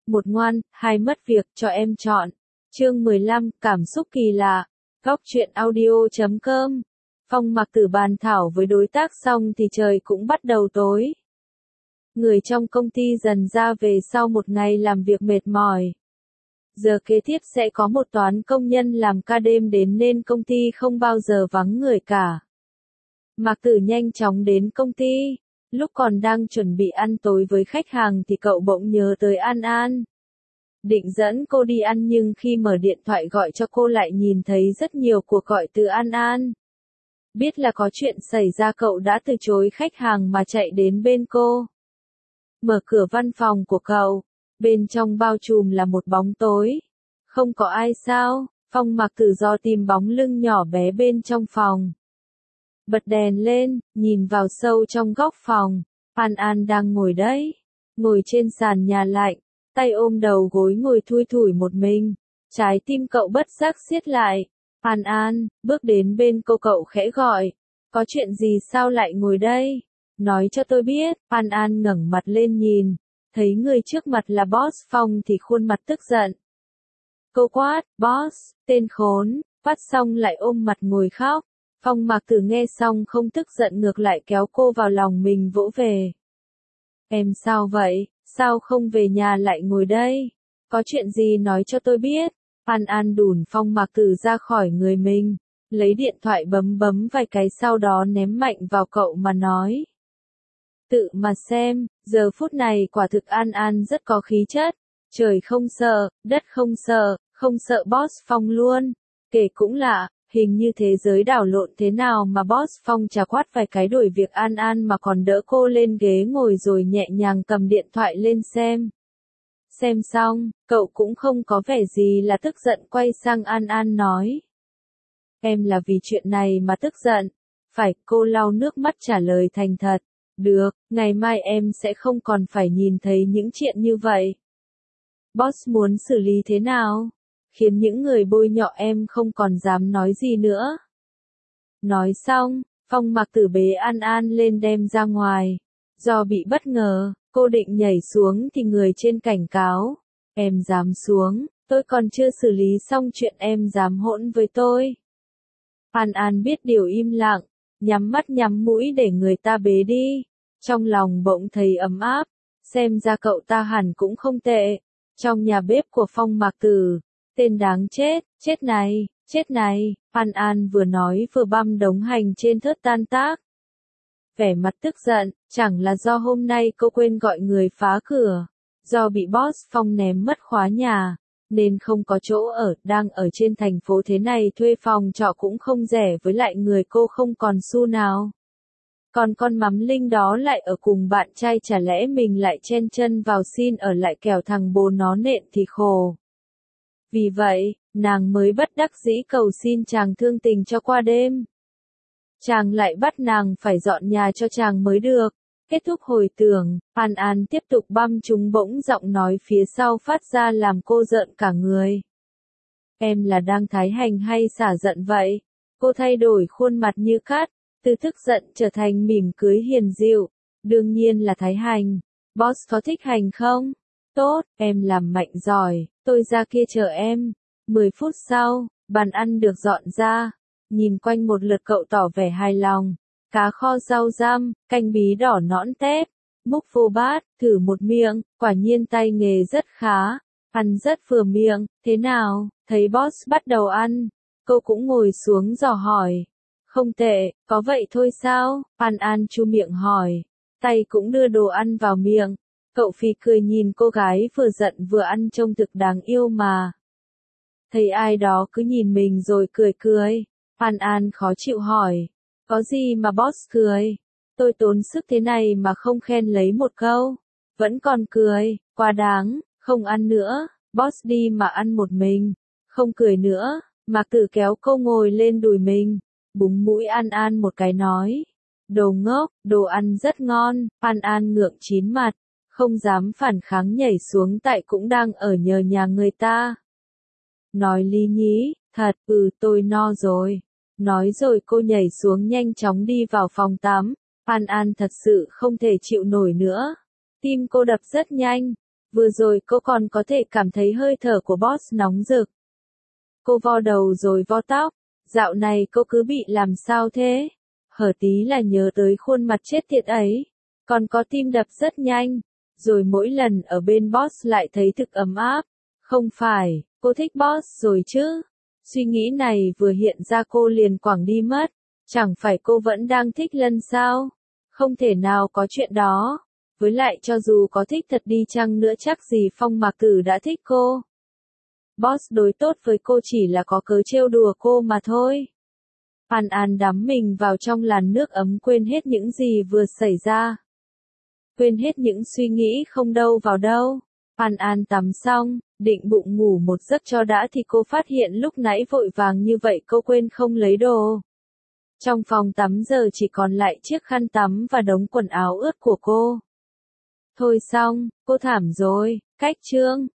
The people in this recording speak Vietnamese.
một ngoan, hai mất việc, cho em chọn. Chương 15, cảm xúc kỳ lạ. Góc truyện audio.com. Phong Mặc Tử bàn thảo với đối tác xong thì trời cũng bắt đầu tối. Người trong công ty dần ra về sau một ngày làm việc mệt mỏi. Giờ kế tiếp sẽ có một toán công nhân làm ca đêm đến nên công ty không bao giờ vắng người cả. Mặc Tử nhanh chóng đến công ty. Lúc còn đang chuẩn bị ăn tối với khách hàng thì cậu bỗng nhớ tới An An. Định dẫn cô đi ăn nhưng khi mở điện thoại gọi cho cô lại nhìn thấy rất nhiều cuộc gọi từ An An. Biết là có chuyện xảy ra cậu đã từ chối khách hàng mà chạy đến bên cô. Mở cửa văn phòng của cậu. Bên trong bao trùm là một bóng tối. Không có ai sao? Phong Mặc Tử do tìm bóng lưng nhỏ bé bên trong phòng. Bật đèn lên, nhìn vào sâu trong góc phòng. An An đang ngồi đấy. Ngồi trên sàn nhà lạnh. Tay ôm đầu gối ngồi thui thủi một mình. Trái tim cậu bất giác siết lại. An An, bước đến bên cô cậu khẽ gọi. Có chuyện gì sao lại ngồi đây? Nói cho tôi biết. An An ngẩng mặt lên nhìn. Thấy người trước mặt là Boss Phong thì khuôn mặt tức giận. Cô quát, Boss, tên khốn, phát xong lại ôm mặt ngồi khóc. Phong Mặc Tử nghe xong không tức giận ngược lại kéo cô vào lòng mình vỗ về. Em sao vậy, sao không về nhà lại ngồi đây? Có chuyện gì nói cho tôi biết? An An đùn Phong Mặc Tử ra khỏi người mình, lấy điện thoại bấm vài cái sau đó ném mạnh vào cậu mà nói. Tự mà xem, giờ phút này quả thực An An rất có khí chất. Trời không sợ, đất không sợ Boss Phong luôn. Kể cũng lạ, hình như thế giới đảo lộn thế nào mà Boss Phong chả quát vài cái đuổi việc An An mà còn đỡ cô lên ghế ngồi rồi nhẹ nhàng cầm điện thoại lên xem. Xem xong, cậu cũng không có vẻ gì là tức giận quay sang An An nói. Em là vì chuyện này mà tức giận. Phải, cô lau nước mắt trả lời thành thật. Được, ngày mai em sẽ không còn phải nhìn thấy những chuyện như vậy. Boss muốn xử lý thế nào? Khiến những người bôi nhọ em không còn dám nói gì nữa. Nói xong, Phong Mặc Tử bế An An lên đem ra ngoài. Do bị bất ngờ, cô định nhảy xuống thì người trên cảnh cáo. Em dám xuống, tôi còn chưa xử lý xong chuyện em dám hỗn với tôi. An An biết điều im lặng, nhắm mắt nhắm mũi để người ta bế đi. Trong lòng bỗng thấy ấm áp, xem ra cậu ta hẳn cũng không tệ. Trong nhà bếp của Phong Mặc Tử, tên đáng chết, chết này, An An vừa nói vừa băm đống hành trên thớt tan tác. Vẻ mặt tức giận, chẳng là do hôm nay cô quên gọi người phá cửa, do bị Boss Phong ném mất khóa nhà, nên không có chỗ ở, đang ở trên thành phố thế này thuê phòng trọ cũng không rẻ với lại người cô không còn xu nào. Còn con mắm linh đó lại ở cùng bạn trai chả lẽ mình lại chen chân vào xin ở lại kẻo thằng bố nó nện thì khổ. Vì vậy, nàng mới bất đắc dĩ cầu xin chàng thương tình cho qua đêm. Chàng lại bắt nàng phải dọn nhà cho chàng mới được. Kết thúc hồi tưởng, An An tiếp tục băm chúng bỗng giọng nói phía sau phát ra làm cô rợn cả người. Em là đang thái hành hay xả giận vậy? Cô thay đổi khuôn mặt như cát, từ tức giận trở thành mỉm cười hiền dịu. Đương nhiên là thái hành. Boss có thích hành không? Tốt, em làm mạnh giỏi, tôi ra kia chờ em. 10 phút sau, bàn ăn được dọn ra. Nhìn quanh một lượt cậu tỏ vẻ hài lòng. Cá kho rau răm, canh bí đỏ nõn tép, múc vô bát, thử một miệng, quả nhiên tay nghề rất khá. Ăn rất vừa miệng, thế nào? Thấy boss bắt đầu ăn, cô cũng ngồi xuống dò hỏi. Không tệ, có vậy thôi sao? An An chu miệng hỏi. Tay cũng đưa đồ ăn vào miệng. Cậu phì cười nhìn cô gái vừa giận vừa ăn trông thực đáng yêu mà. Thấy ai đó cứ nhìn mình rồi cười. An An khó chịu hỏi. Có gì mà boss cười? Tôi tốn sức thế này mà không khen lấy một câu. Vẫn còn cười, quá đáng, không ăn nữa. Boss đi mà ăn một mình. Không cười nữa. Mặc Tử kéo cô ngồi lên đùi mình. Búng mũi An An một cái nói. Đồ ngốc, đồ ăn rất ngon. An An ngượng chín mặt. Không dám phản kháng nhảy xuống tại cũng đang ở nhờ nhà người ta. Nói lý nhí, thật, tôi no rồi. Nói rồi cô nhảy xuống nhanh chóng đi vào phòng tắm. An An thật sự không thể chịu nổi nữa. Tim cô đập rất nhanh. Vừa rồi cô còn có thể cảm thấy hơi thở của boss nóng rực. Cô vo đầu rồi vo tóc. Dạo này cô cứ bị làm sao thế? Hở tí là nhớ tới khuôn mặt chết tiệt ấy. Còn có tim đập rất nhanh. Rồi mỗi lần ở bên boss lại thấy thực ấm áp. Không phải, cô thích boss rồi chứ? Suy nghĩ này vừa hiện ra cô liền quẳng đi mất. Chẳng phải cô vẫn đang thích Lân sao? Không thể nào có chuyện đó. Với lại cho dù có thích thật đi chăng nữa chắc gì Phong Mạc Tử đã thích cô. Boss đối tốt với cô chỉ là có cớ trêu đùa cô mà thôi. An An đắm mình vào trong làn nước ấm quên hết những gì vừa xảy ra. Quên hết những suy nghĩ không đâu vào đâu. An An tắm xong, định bụng ngủ một giấc cho đã thì cô phát hiện lúc nãy vội vàng như vậy cô quên không lấy đồ. Trong phòng tắm giờ chỉ còn lại chiếc khăn tắm và đống quần áo ướt của cô. Thôi xong, cô thảm rồi, cách chương.